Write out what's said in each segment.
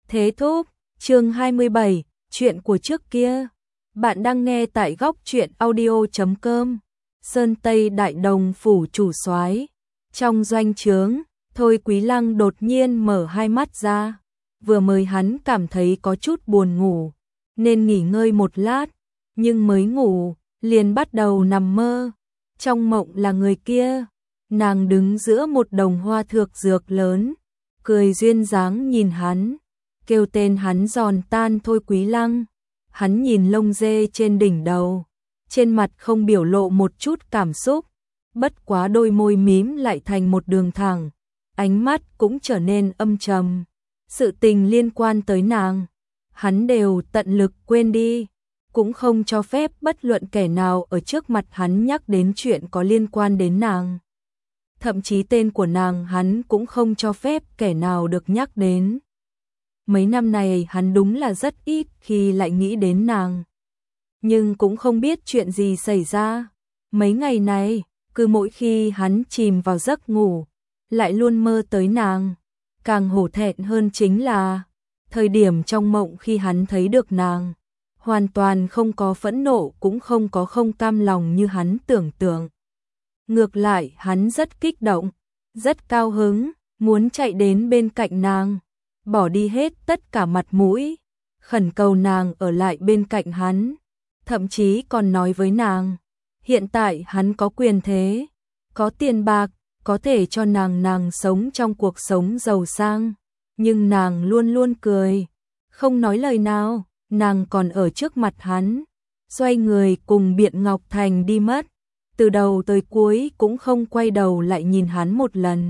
Thế thúc, chương 27, chuyện của trước kia. Bạn đang nghe tại góc truyện audio.com. Sơn Tây Đại Đồng phủ chủ soái. Trong doanh trướng, Thôi Quý Lăng đột nhiên mở hai mắt ra. Vừa mới hắn cảm thấy có chút buồn ngủ, nên nghỉ ngơi một lát, nhưng mới ngủ, liền bắt đầu nằm mơ. Trong mộng là người kia, nàng đứng giữa một đồng hoa thược dược lớn, cười duyên dáng nhìn hắn, kêu tên hắn giòn tan Thôi Quý Lăng. Hắn nhìn lông dê trên đỉnh đầu, trên mặt không biểu lộ một chút cảm xúc, bất quá đôi môi mím lại thành một đường thẳng, ánh mắt cũng trở nên âm trầm. Sự tình liên quan tới nàng, hắn đều tận lực quên đi, cũng không cho phép bất luận kẻ nào ở trước mặt hắn nhắc đến chuyện có liên quan đến nàng. Thậm chí tên của nàng hắn cũng không cho phép kẻ nào được nhắc đến. Mấy năm này hắn đúng là rất ít khi lại nghĩ đến nàng. Nhưng cũng không biết chuyện gì xảy ra. Mấy ngày này, cứ mỗi khi hắn chìm vào giấc ngủ, lại luôn mơ tới nàng. Càng hổ thẹn hơn chính là, thời điểm trong mộng khi hắn thấy được nàng, hoàn toàn không có phẫn nộ cũng không có không cam lòng như hắn tưởng tượng. Ngược lại hắn rất kích động, rất cao hứng, muốn chạy đến bên cạnh nàng, bỏ đi hết tất cả mặt mũi, khẩn cầu nàng ở lại bên cạnh hắn, thậm chí còn nói với nàng, hiện tại hắn có quyền thế, có tiền bạc, có thể cho nàng sống trong cuộc sống giàu sang, nhưng nàng luôn luôn cười, không nói lời nào, nàng còn ở trước mặt hắn, xoay người cùng Biện Ngọc Thành đi mất, từ đầu tới cuối cũng không quay đầu lại nhìn hắn một lần.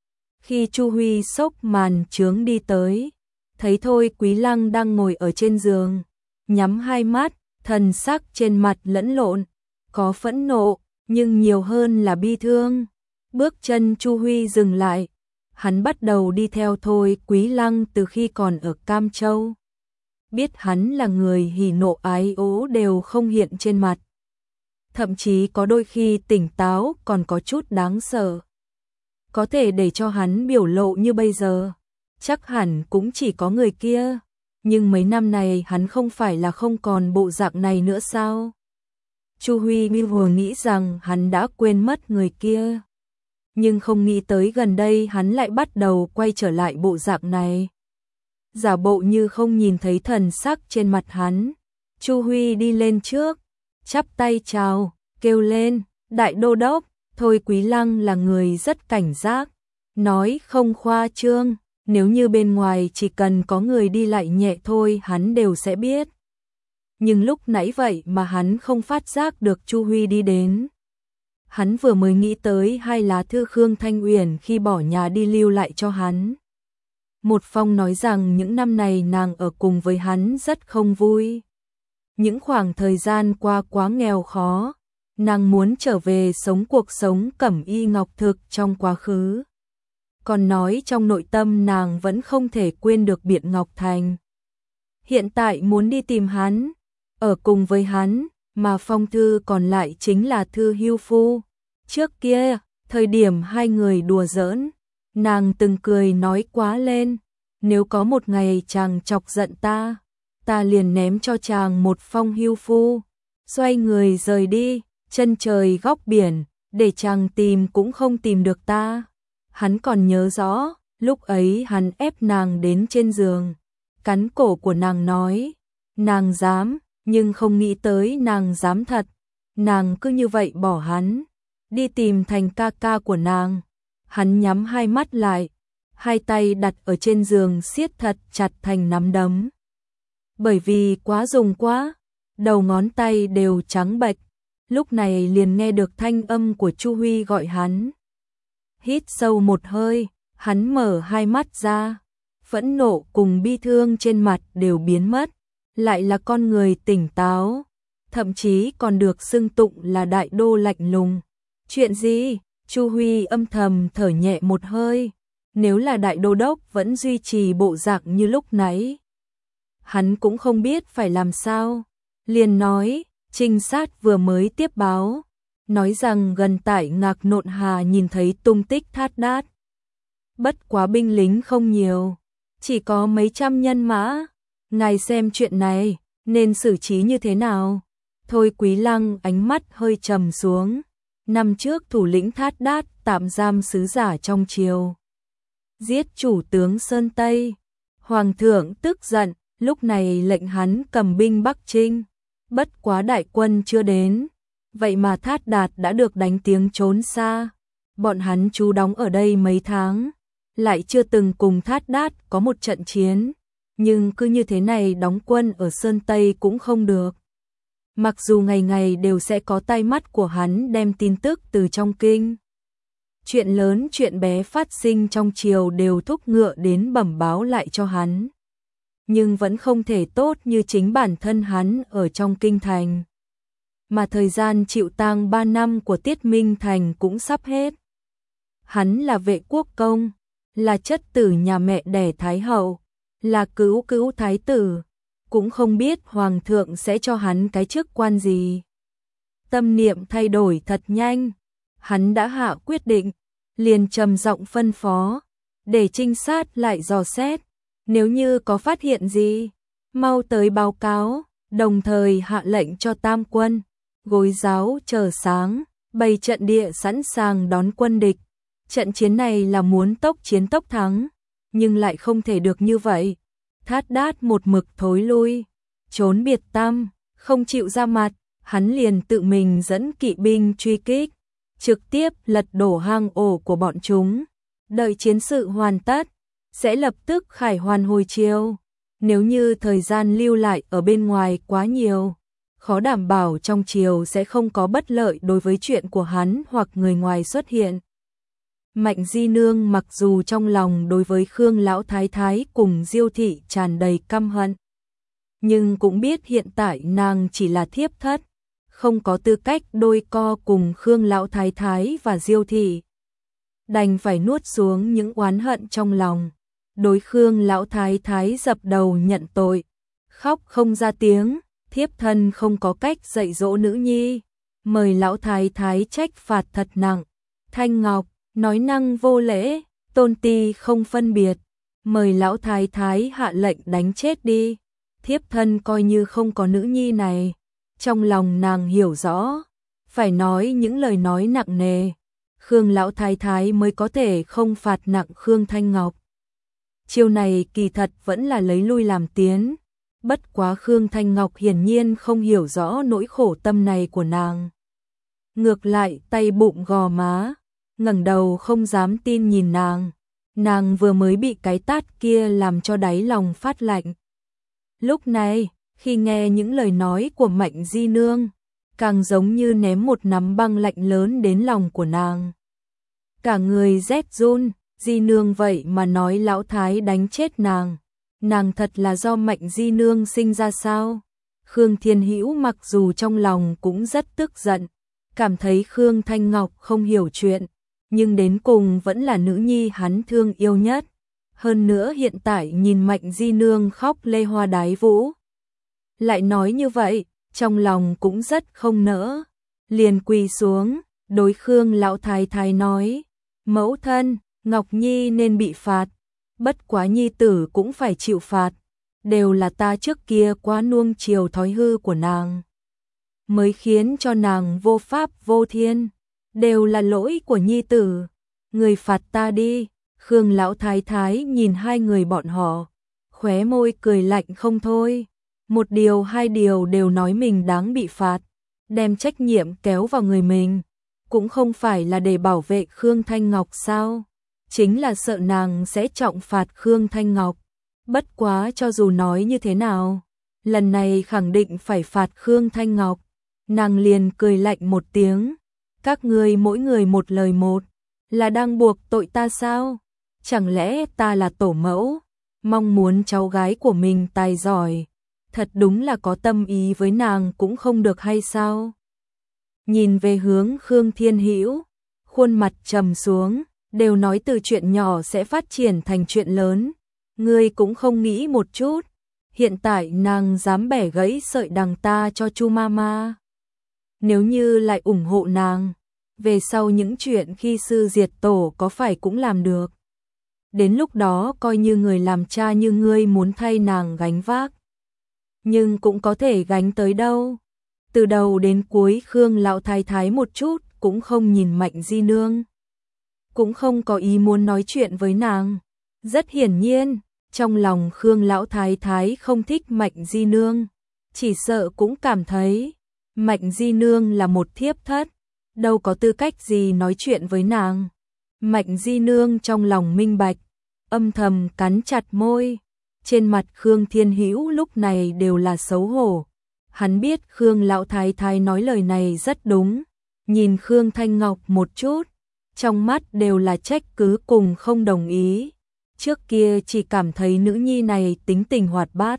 Khi Chu Huy xốc màn trướng đi tới, thấy Thôi Quý Lăng đang ngồi ở trên giường, nhắm hai mắt, thần sắc trên mặt lẫn lộn, có phẫn nộ, nhưng nhiều hơn là bi thương. Bước chân Chu Huy dừng lại, hắn bắt đầu đi theo Thôi Quý Lăng từ khi còn ở Cam Châu. Biết hắn là người hỉ nộ ái ố đều không hiện trên mặt. Thậm chí có đôi khi tỉnh táo còn có chút đáng sợ. Có thể để cho hắn biểu lộ như bây giờ, chắc hẳn cũng chỉ có người kia. Nhưng mấy năm này hắn không phải là không còn bộ dạng này nữa sao? Chu Huy vừa nghĩ rằng hắn đã quên mất người kia. Nhưng không nghĩ tới gần đây hắn lại bắt đầu quay trở lại bộ dạng này. Giả bộ như không nhìn thấy thần sắc trên mặt hắn. Chu Huy đi lên trước, chắp tay chào, kêu lên, đại đô đốc. Thôi Quý Lăng là người rất cảnh giác, nói không khoa trương, nếu như bên ngoài chỉ cần có người đi lại nhẹ thôi hắn đều sẽ biết. Nhưng lúc nãy vậy mà hắn không phát giác được Chu Huy đi đến. Hắn vừa mới nghĩ tới hai lá thư Khương Thanh Uyển khi bỏ nhà đi lưu lại cho hắn. Một phong nói rằng những năm này nàng ở cùng với hắn rất không vui. Những khoảng thời gian qua quá nghèo khó, nàng muốn trở về sống cuộc sống cẩm y ngọc thực trong quá khứ. Còn nói trong nội tâm nàng vẫn không thể quên được Biện Ngọc Thành. Hiện tại muốn đi tìm hắn, ở cùng với hắn, mà phong thư còn lại chính là thư hưu phu. Trước kia, thời điểm hai người đùa giỡn, nàng từng cười nói quá lên, nếu có một ngày chàng chọc giận ta, ta liền ném cho chàng một phong hưu phu, xoay người rời đi, chân trời góc biển, để chàng tìm cũng không tìm được ta. Hắn còn nhớ rõ, lúc ấy hắn ép nàng đến trên giường, cắn cổ của nàng nói, nàng dám, nhưng không nghĩ tới nàng dám thật, nàng cứ như vậy bỏ hắn, đi tìm Thành ca ca của nàng. Hắn nhắm hai mắt lại, hai tay đặt ở trên giường siết thật chặt thành nắm đấm. Bởi vì quá dùng quá, đầu ngón tay đều trắng bệch, lúc này liền nghe được thanh âm của Chu Huy gọi hắn. Hít sâu một hơi, hắn mở hai mắt ra, phẫn nộ cùng bi thương trên mặt đều biến mất, lại là con người tỉnh táo, thậm chí còn được xưng tụng là đại đô lạnh lùng. Chuyện gì? Chu Huy âm thầm thở nhẹ một hơi, nếu là đại đô đốc vẫn duy trì bộ dạng như lúc nãy, hắn cũng không biết phải làm sao, liền nói, trinh sát vừa mới tiếp báo, nói rằng gần tại Ngạc Nộn Hà nhìn thấy tung tích Thát Đát. Bất quá binh lính không nhiều, chỉ có mấy trăm nhân mã. Ngài xem chuyện này, nên xử trí như thế nào? Thôi Quý Lăng ánh mắt hơi trầm xuống. Năm trước thủ lĩnh Thát Đát tạm giam sứ giả trong triều, giết chủ tướng Sơn Tây. Hoàng thượng tức giận, lúc này lệnh hắn cầm binh Bắc Trinh. Bất quá đại quân chưa đến, vậy mà Thát Đạt đã được đánh tiếng trốn xa. Bọn hắn trú đóng ở đây mấy tháng, lại chưa từng cùng Thát Đát có một trận chiến, nhưng cứ như thế này đóng quân ở Sơn Tây cũng không được. Mặc dù ngày ngày đều sẽ có tai mắt của hắn đem tin tức từ trong kinh, chuyện lớn chuyện bé phát sinh trong triều đều thúc ngựa đến bẩm báo lại cho hắn, nhưng vẫn không thể tốt như chính bản thân hắn ở trong kinh thành. Mà thời gian chịu tang 3 năm của Tiết Minh Thành cũng sắp hết. Hắn là vệ quốc công, là chất tử nhà mẹ đẻ Thái hậu, là cứu cứu thái tử, cũng không biết hoàng thượng sẽ cho hắn cái chức quan gì. Tâm niệm thay đổi thật nhanh, hắn đã hạ quyết định, liền trầm giọng phân phó, để trinh sát lại dò xét, nếu như có phát hiện gì, mau tới báo cáo, đồng thời hạ lệnh cho tam quân, gối giáo chờ sáng, bày trận địa sẵn sàng đón quân địch. Trận chiến này là muốn tốc chiến tốc thắng, nhưng lại không thể được như vậy. Thát Đát một mực thối lui, trốn biệt tăm, không chịu ra mặt, hắn liền tự mình dẫn kỵ binh truy kích, trực tiếp lật đổ hang ổ của bọn chúng. Đợi chiến sự hoàn tất, sẽ lập tức khải hoàn hồi chiều. Nếu như thời gian lưu lại ở bên ngoài quá nhiều, khó đảm bảo trong triều sẽ không có bất lợi đối với chuyện của hắn hoặc người ngoài xuất hiện. Mạnh Di Nương mặc dù trong lòng đối với Khương Lão Thái Thái cùng Diêu Thị tràn đầy căm hận, nhưng cũng biết hiện tại nàng chỉ là thiếp thất, không có tư cách đôi co cùng Khương Lão Thái Thái và Diêu Thị. Đành phải nuốt xuống những oán hận trong lòng, đối Khương Lão Thái Thái dập đầu nhận tội, khóc không ra tiếng, thiếp thân không có cách dạy dỗ nữ nhi, mời Lão Thái Thái trách phạt thật nặng. Thanh Ngọc nói năng vô lễ, tôn ti không phân biệt, mời Lão Thái Thái hạ lệnh đánh chết đi. Thiếp thân coi như không có nữ nhi này. Trong lòng nàng hiểu rõ, phải nói những lời nói nặng nề, Khương Lão Thái Thái mới có thể không phạt nặng Khương Thanh Ngọc. Chiêu này kỳ thật vẫn là lấy lui làm tiến, bất quá Khương Thanh Ngọc hiển nhiên không hiểu rõ nỗi khổ tâm này của nàng. Ngược lại tay bụng gò má, ngẩng đầu không dám tin nhìn nàng vừa mới bị cái tát kia làm cho đáy lòng phát lạnh. Lúc này, khi nghe những lời nói của Mạnh Di Nương, càng giống như ném một nắm băng lạnh lớn đến lòng của nàng. Cả người rét run, Di Nương vậy mà nói Lão Thái đánh chết nàng thật là do Mạnh Di Nương sinh ra sao? Khương Thiên Hữu mặc dù trong lòng cũng rất tức giận, cảm thấy Khương Thanh Ngọc không hiểu chuyện, nhưng đến cùng vẫn là nữ nhi hắn thương yêu nhất. Hơn nữa hiện tại nhìn Mạnh Di Nương khóc lê hoa đái vũ, lại nói như vậy, trong lòng cũng rất không nỡ, liền quỳ xuống, đối Khương Lão Thái Thái nói, mẫu thân, Ngọc Nhi nên bị phạt, bất quá nhi tử cũng phải chịu phạt, đều là ta trước kia quá nuông chiều thói hư của nàng, mới khiến cho nàng vô pháp vô thiên, đều là lỗi của nhi tử, người phạt ta đi. Khương Lão Thái Thái nhìn hai người bọn họ, khóe môi cười lạnh không thôi, một điều hai điều đều nói mình đáng bị phạt, đem trách nhiệm kéo vào người mình, cũng không phải là để bảo vệ Khương Thanh Ngọc sao, chính là sợ nàng sẽ trọng phạt Khương Thanh Ngọc. Bất quá cho dù nói như thế nào, lần này khẳng định phải phạt Khương Thanh Ngọc. Nàng liền cười lạnh một tiếng, các ngươi mỗi người một lời một, là đang buộc tội ta sao? Chẳng lẽ ta là tổ mẫu, mong muốn cháu gái của mình tài giỏi, thật đúng là có tâm ý với nàng cũng không được hay sao? Nhìn về hướng Khương Thiên Hữu, khuôn mặt trầm xuống, đều nói từ chuyện nhỏ sẽ phát triển thành chuyện lớn, ngươi cũng không nghĩ một chút, hiện tại nàng dám bẻ gãy sợi đằng ta cho Chu Mama. Nếu như lại ủng hộ nàng, về sau những chuyện khi sư diệt tổ có phải cũng làm được. đến lúc đó coi như người làm cha như ngươi muốn thay nàng gánh vác. Nhưng cũng có thể gánh tới đâu. Từ đầu đến cuối Khương lão thái thái một chút cũng không nhìn Mạnh Di Nương. Cũng không có ý muốn nói chuyện với nàng. Rất hiển nhiên, trong lòng Khương lão thái thái không thích Mạnh Di Nương. Chỉ sợ cũng cảm thấy Mạnh Di Nương là một thiếp thất, đâu có tư cách gì nói chuyện với nàng. Mạnh Di Nương trong lòng minh bạch, âm thầm cắn chặt môi. Trên mặt Khương Thiên Hữu lúc này đều là xấu hổ. Hắn biết Khương lão thái thái nói lời này rất đúng. Nhìn Khương Thanh Ngọc một chút, trong mắt đều là trách cứ cùng không đồng ý. Trước kia chỉ cảm thấy nữ nhi này tính tình hoạt bát,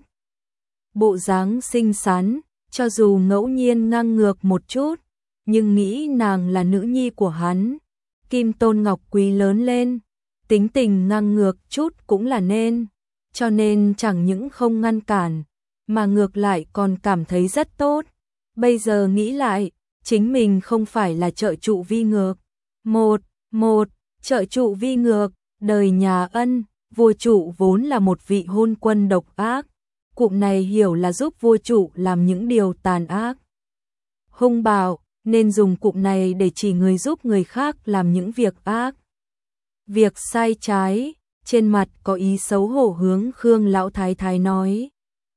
bộ dáng xinh xắn, cho dù ngẫu nhiên ngang ngược một chút, nhưng nghĩ nàng là nữ nhi của hắn. Kim Tôn Ngọc Quý lớn lên, tính tình ngang ngược chút cũng là nên, cho nên chẳng những không ngăn cản, mà ngược lại còn cảm thấy rất tốt. Bây giờ nghĩ lại, chính mình không phải là trợ trụ vi ngược. Một trợ trụ vi ngược, đời nhà Ân, vua trụ vốn là một vị hôn quân độc ác. Cụm này hiểu là giúp vua trụ làm những điều tàn ác, hung bạo, nên dùng cụm này để chỉ người giúp người khác làm những việc ác, việc sai trái. Trên mặt có ý xấu hổ hướng Khương lão thái thái nói,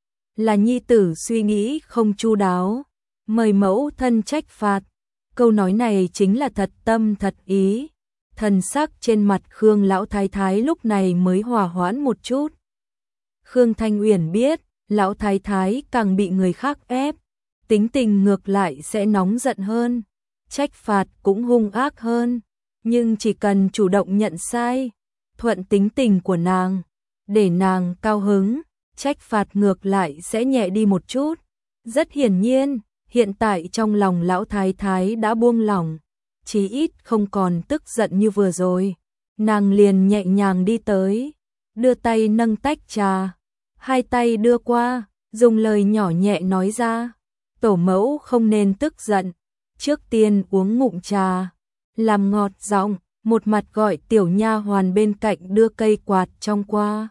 là nhi tử suy nghĩ không chu đáo, mời mẫu thân trách phạt. Câu nói này chính là thật tâm thật ý. Thần sắc trên mặt Khương lão thái thái lúc này mới hòa hoãn một chút. Khương Thanh Uyển biết, lão thái thái càng bị người khác ép, tính tình ngược lại sẽ nóng giận hơn, trách phạt cũng hung ác hơn. Nhưng chỉ cần chủ động nhận sai, thuận tính tình của nàng, để nàng cao hứng, trách phạt ngược lại sẽ nhẹ đi một chút. Rất hiển nhiên, hiện tại trong lòng lão thái thái đã buông lỏng, chí ít không còn tức giận như vừa rồi. Nàng liền nhẹ nhàng đi tới, đưa tay nâng tách trà, hai tay đưa qua, dùng lời nhỏ nhẹ nói ra, tổ mẫu không nên tức giận, trước tiên uống ngụm trà, làm ngọt giọng. Một mặt gọi tiểu nha hoàn bên cạnh đưa cây quạt trong qua,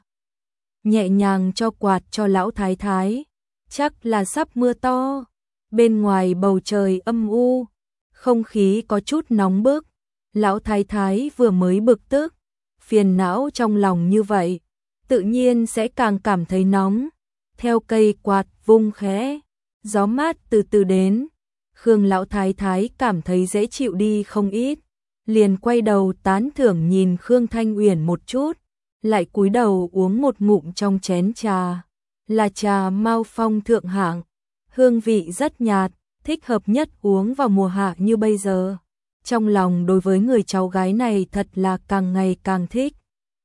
nhẹ nhàng cho quạt cho lão thái thái. Chắc là sắp mưa to, bên ngoài bầu trời âm u, không khí có chút nóng bức. Lão thái thái vừa mới bực tức, phiền não trong lòng như vậy, tự nhiên sẽ càng cảm thấy nóng. Theo cây quạt vung khẽ, gió mát từ từ đến, Khương lão thái thái cảm thấy dễ chịu đi không ít. Liền quay đầu tán thưởng nhìn Khương Thanh Uyển một chút, lại cúi đầu uống một ngụm trong chén trà, là trà Mao Phong thượng hạng, hương vị rất nhạt, thích hợp nhất uống vào mùa hạ như bây giờ. Trong lòng đối với người cháu gái này thật là càng ngày càng thích,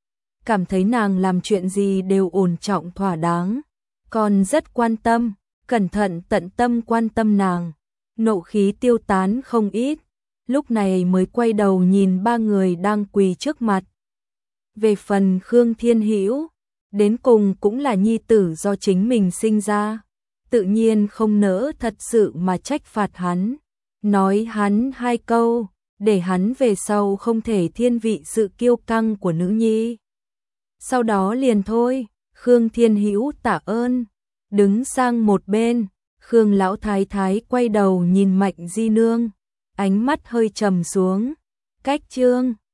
cảm thấy nàng làm chuyện gì đều ổn trọng thỏa đáng, còn rất quan tâm, cẩn thận tận tâm quan tâm nàng. Nộ khí tiêu tán không ít, lúc này mới quay đầu nhìn ba người đang quỳ trước mặt. Về phần Khương Thiên Hữu, đến cùng cũng là nhi tử do chính mình sinh ra, tự nhiên không nỡ thật sự mà trách phạt hắn, nói hắn hai câu, để hắn về sau không thể thiên vị sự kiêu căng của nữ nhi. Sau đó liền thôi, Khương Thiên Hữu tạ ơn, đứng sang một bên. Khương lão thái thái quay đầu nhìn Mạnh Di Nương, ánh mắt hơi trầm xuống. Cách chương